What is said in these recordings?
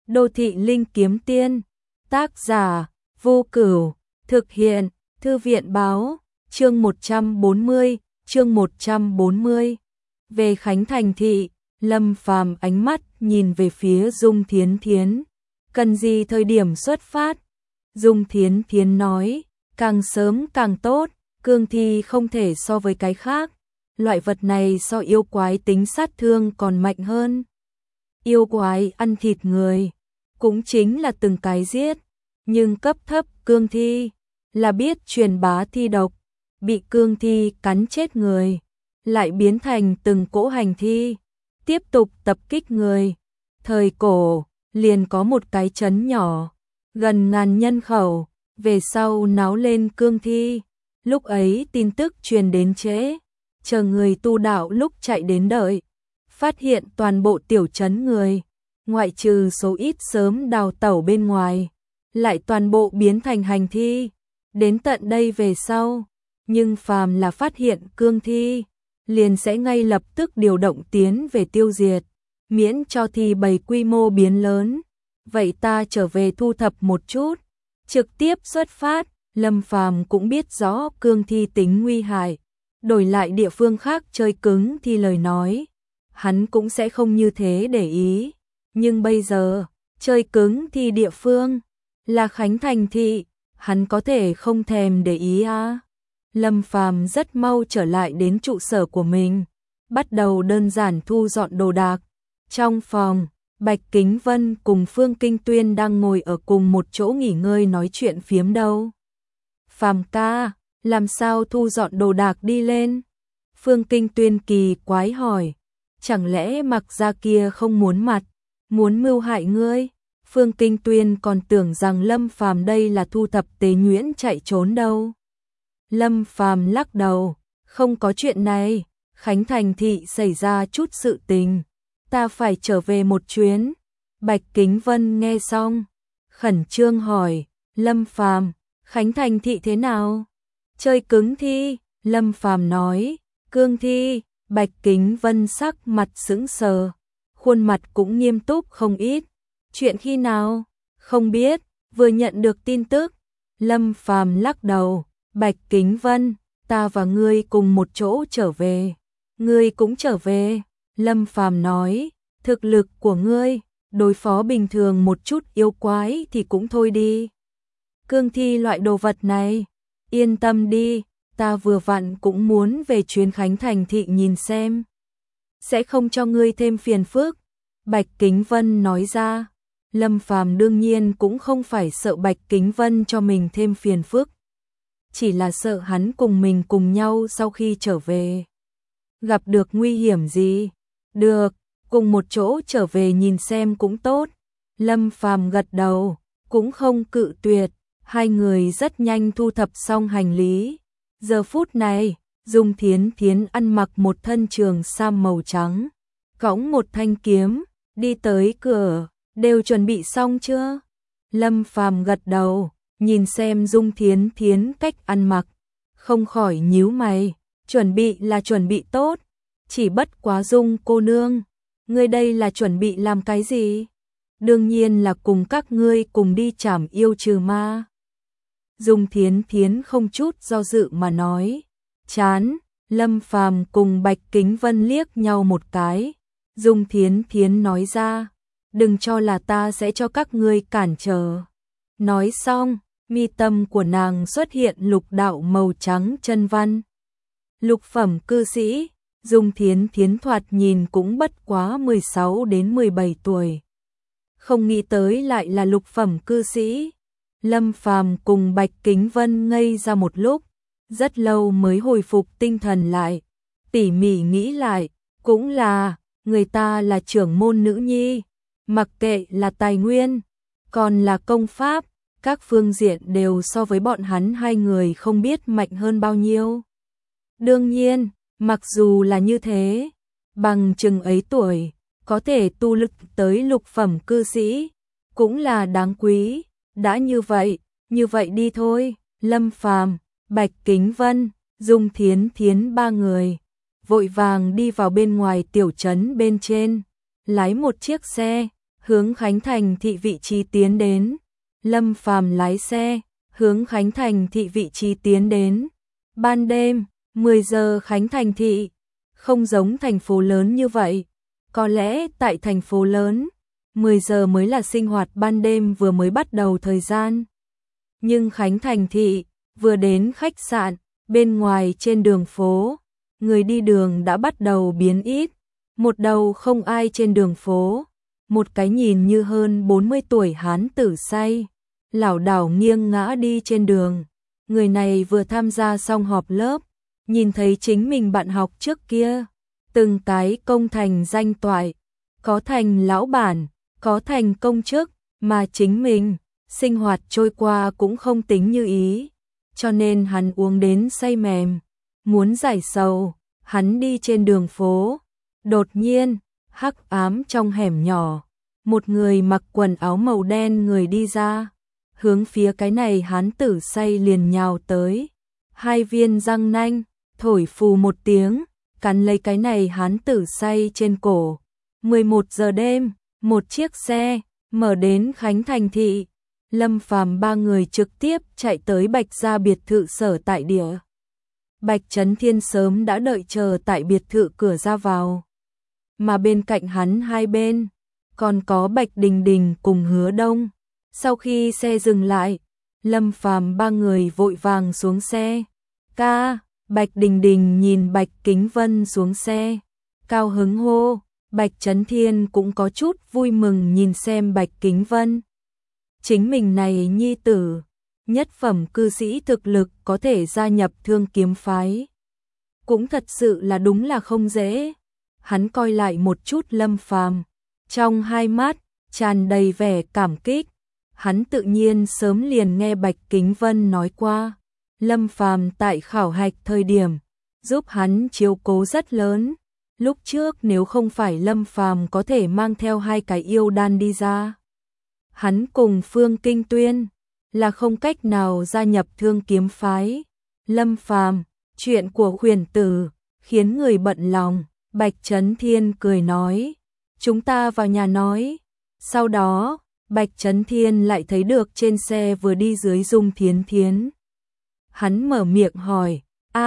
Đô thị linh kiếm tiên, tác giả, Vô Cửu, thực hiện, Thư viện báo, chương 140. Về Khánh Thành thị, Lâm Phàm ánh mắt nhìn về phía Dung Thiến Thiến. Cần gì thời điểm xuất phát? Dung Thiến Thiến nói, càng sớm càng tốt, cương thi không thể so với cái khác. Loại vật này so yêu quái tính sát thương còn mạnh hơn. Yêu quái ăn thịt người, cũng chính là từng cái giết, nhưng cấp thấp cương thi là biết truyền bá thi độc, bị cương thi cắn chết người, lại biến thành từng cỗ hành thi, tiếp tục tập kích người. Thời cổ, liền có một cái trấn nhỏ, gần 1000 nhân khẩu, về sau náo lên cương thi. Lúc ấy tin tức truyền đến trễ, chờ người tu đạo lúc chạy đến đợi, phát hiện toàn bộ tiểu trấn người, ngoại trừ số ít sớm đào tẩu bên ngoài, lại toàn bộ biến thành hành thi. Đến tận đây về sau, nhưng phàm là phát hiện cương thi, liền sẽ ngay lập tức điều động tiến về tiêu diệt, miễn cho thi bầy quy mô biến lớn. Vậy ta trở về thu thập một chút, trực tiếp xuất phát. Lâm Phàm cũng biết rõ cương thi tính nguy hại, đổi lại địa phương khác chơi cứng thì lời nói, hắn cũng sẽ không như thế để ý. Nhưng bây giờ, chơi cứng thì địa phương là Khánh Thành thị, hắn có thể không thèm để ý à? Lâm Phàm rất mau trở lại đến trụ sở của mình, bắt đầu đơn giản thu dọn đồ đạc. Trong phòng, Bạch Kính Vân cùng Phương Kinh Tuyên đang ngồi ở cùng một chỗ nghỉ ngơi nói chuyện phiếm đâu. Phàm ca, làm sao thu dọn đồ đạc đi lên? Phương Kinh Tuyên kỳ quái hỏi, chẳng lẽ Mặc gia kia không muốn mặt, muốn mưu hại ngươi? Phương Kinh Tuyên còn tưởng rằng Lâm Phàm đây là thu thập tế nhuyễn chạy trốn đâu. Lâm Phàm lắc đầu, không có chuyện này, Khánh Thành thị xảy ra chút sự tình, ta phải trở về một chuyến. Bạch Kính Vân nghe xong, khẩn trương hỏi, Lâm Phàm, Khánh Thành thị thế nào? Chơi cứng thi, Lâm Phàm nói, cương thi. Bạch Kính Vân sắc mặt sững sờ, khuôn mặt cũng nghiêm túc không ít. Chuyện khi nào? Không biết, vừa nhận được tin tức. Lâm Phàm lắc đầu, Bạch Kính Vân, ta và ngươi cùng một chỗ trở về. Ngươi cũng trở về. Lâm Phàm nói, thực lực của ngươi, đối phó bình thường một chút yêu quái thì cũng thôi đi. Cương thi loại đồ vật này, yên tâm đi, ta vừa vặn cũng muốn về chuyến Khánh Thành thị nhìn xem. Sẽ không cho ngươi thêm phiền phức. Bạch Kính Vân nói ra. Lâm Phàm đương nhiên cũng không phải sợ Bạch Kính Vân cho mình thêm phiền phức, chỉ là sợ hắn cùng mình cùng nhau sau khi trở về gặp được nguy hiểm gì. Được, cùng một chỗ trở về nhìn xem cũng tốt. Lâm Phàm gật đầu, cũng không cự tuyệt. Hai người rất nhanh thu thập xong hành lý. Giờ phút này, Dung Thiến Thiến ăn mặc một thân trường sam màu trắng, cõng một thanh kiếm, đi tới cửa. Đều chuẩn bị xong chưa? Lâm Phàm gật đầu, nhìn xem Dung Thiến Thiến cách ăn mặc, không khỏi nhíu mày. Chuẩn bị là chuẩn bị tốt, chỉ bất quá Dung cô nương, ngươi đây là chuẩn bị làm cái gì? Đương nhiên là cùng các ngươi cùng đi trảm yêu trừ ma. Dung Thiến Thiến không chút do dự mà nói. Chán. Lâm Phàm cùng Bạch Kính Vân liếc nhau một cái. Dung Thiến Thiến nói ra, đừng cho là ta sẽ cho các ngươi cản trở. Nói xong, mi tâm của nàng xuất hiện lục đạo màu trắng chân văn. Lục phẩm cư sĩ. Dung Thiến Thiến thoạt nhìn cũng bất quá 16 đến 17 tuổi. Không nghĩ tới lại là lục phẩm cư sĩ. Lâm Phàm cùng Bạch Kính Vân ngây ra một lúc, rất lâu mới hồi phục tinh thần lại. Tỉ mỉ nghĩ lại, cũng là, người ta là trưởng môn nữ nhi, mặc kệ là tài nguyên, còn là công pháp, các phương diện đều so với bọn hắn hai người không biết mạnh hơn bao nhiêu. Đương nhiên, mặc dù là như thế, bằng chừng ấy tuổi, có thể tu lực tới lục phẩm cư sĩ, cũng là đáng quý. Đã như vậy đi thôi. Lâm Phàm, Bạch Kính Vân, Dung Thiến Thiến ba người vội vàng đi vào bên ngoài tiểu trấn bên trên, lái một chiếc xe hướng Khánh Thành thị vị trí tiến đến. Lâm Phàm lái xe, hướng Khánh Thành thị vị trí tiến đến. Ban đêm, 10 giờ Khánh Thành thị, không giống thành phố lớn như vậy. Có lẽ tại thành phố lớn, 10 giờ mới là sinh hoạt ban đêm vừa mới bắt đầu thời gian. Nhưng Khánh Thành thị, vừa đến khách sạn, bên ngoài trên đường phố, người đi đường đã bắt đầu biến ít. Một đầu không ai trên đường phố, một cái nhìn như hơn 40 tuổi hán tử say, lảo đảo nghiêng ngã đi trên đường. Người này vừa tham gia xong họp lớp, nhìn thấy chính mình bạn học trước kia, từng cái công thành danh toại, có thành lão bản, có thành công chức, mà chính mình, sinh hoạt trôi qua cũng không tính như ý, cho nên hắn uống đến say mềm, muốn giải sầu, hắn đi trên đường phố, đột nhiên, hắc ám trong hẻm nhỏ, một người mặc quần áo màu đen người đi ra, hướng phía cái này hán tử say liền nhào tới, hai viên răng nanh, thổi phù một tiếng, cắn lấy cái này hán tử say trên cổ. 11 giờ đêm, một chiếc xe mở đến Khánh Thành thị, Lâm Phàm ba người trực tiếp chạy tới Bạch gia biệt thự sở tại địa. Bạch Chấn Thiên sớm đã đợi chờ tại biệt thự cửa ra vào, mà bên cạnh hắn hai bên còn có Bạch Đình Đình cùng Hứa Đông. Sau khi xe dừng lại, Lâm Phàm ba người vội vàng xuống xe. Ca, Bạch Đình Đình nhìn Bạch Kính Vân xuống xe, cao hứng hô. Bạch Chấn Thiên cũng có chút vui mừng nhìn xem Bạch Kính Vân. Chính mình này nhi tử, nhất phẩm cư sĩ thực lực có thể gia nhập Thương Kiếm phái. Cũng thật sự là đúng là không dễ. Hắn coi lại một chút Lâm Phàm, trong hai mắt tràn đầy vẻ cảm kích. Hắn tự nhiên sớm liền nghe Bạch Kính Vân nói qua, Lâm Phàm tại khảo hạch thời điểm giúp hắn chiếu cố rất lớn. Lúc trước nếu không phải Lâm Phàm có thể mang theo hai cái yêu đan đi ra, hắn cùng Phương Kinh Tuyên là không cách nào gia nhập Thương Kiếm phái. Lâm Phàm, chuyện của Huyền tử khiến người bận lòng. Bạch Chấn Thiên cười nói, chúng ta vào nhà nói. Sau đó, Bạch Chấn Thiên lại thấy được trên xe vừa đi dưới Dung Thiến Thiến. Hắn mở miệng hỏi,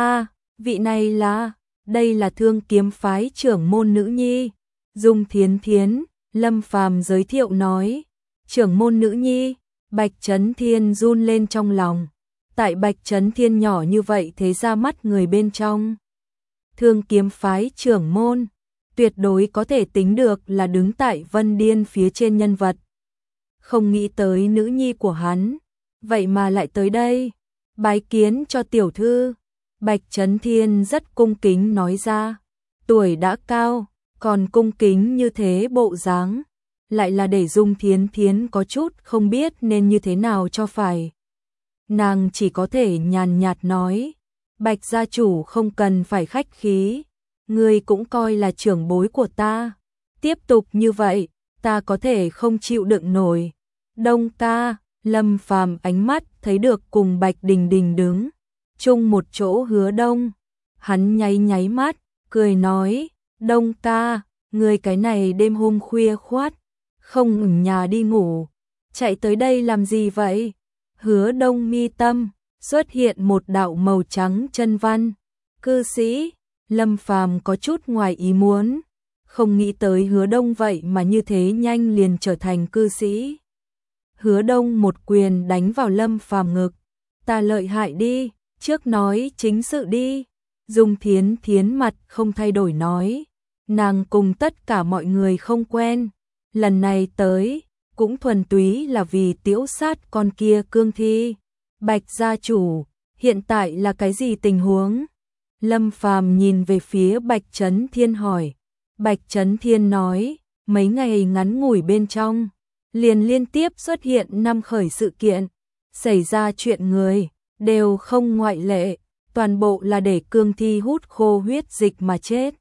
vị này là... Đây là Thương Kiếm phái trưởng môn nữ nhi. Dung Thiến Thiến, Lâm Phàm giới thiệu nói, trưởng môn nữ nhi. Bạch Chấn Thiên run lên trong lòng. Tại Bạch Chấn Thiên nhỏ như vậy thế ra mắt người bên trong, Thương Kiếm phái trưởng môn, tuyệt đối có thể tính được là đứng tại Vân Điên phía trên nhân vật. Không nghĩ tới nữ nhi của hắn, vậy mà lại tới đây, bái kiến cho tiểu thư. Bạch Chấn Thiên rất cung kính nói ra, tuổi đã cao, còn cung kính như thế bộ dáng, lại là để Dung Thiến Thiến có chút không biết nên như thế nào cho phải. Nàng chỉ có thể nhàn nhạt nói, Bạch gia chủ không cần phải khách khí, ngươi cũng coi là trưởng bối của ta, tiếp tục như vậy, ta có thể không chịu đựng nổi. Đông ca, Lâm Phàm ánh mắt thấy được cùng Bạch Đình Đình đứng chung một chỗ Hứa Đông, hắn nháy nháy mắt, cười nói, Đông ca, người cái này đêm hôm khuya khoắt, không ở nhà đi ngủ, chạy tới đây làm gì vậy? Hứa Đông mi tâm xuất hiện một đạo màu trắng chân văn, cư sĩ. Lâm Phàm có chút ngoài ý muốn, không nghĩ tới Hứa Đông vậy mà như thế nhanh liền trở thành cư sĩ. Hứa Đông một quyền đánh vào Lâm Phàm ngực, ta lợi hại đi, trước nói chính sự đi. Dung Thiến Thiến mặt không thay đổi nói, nàng cùng tất cả mọi người không quen, lần này tới cũng thuần túy là vì tiễu sát con kia cương thi. Bạch gia chủ, hiện tại là cái gì tình huống? Lâm Phàm nhìn về phía Bạch Chấn Thiên hỏi. Bạch Chấn Thiên nói, mấy ngày ngắn ngủi bên trong, liền liên tiếp xuất hiện 5 khởi sự kiện, xảy ra chuyện người, đều không ngoại lệ, toàn bộ là để cương thi hút khô huyết dịch mà chết.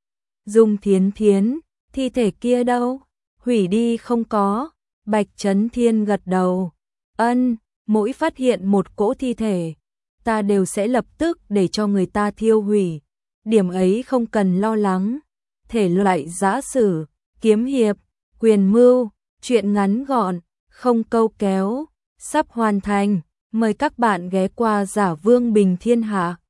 Dung Thiến Thiến, thi thể kia đâu? Hủy đi không có? Bạch Chấn Thiên gật đầu. Ân, mỗi phát hiện một cỗ thi thể, ta đều sẽ lập tức để cho người ta thiêu hủy. Điểm ấy không cần lo lắng. Thể loại giã sử, kiếm hiệp, quyền mưu, Chuyện ngắn gọn, không câu kéo, sắp hoàn thành. Mời các bạn ghé qua Giả Vương Bình Thiên Hạ.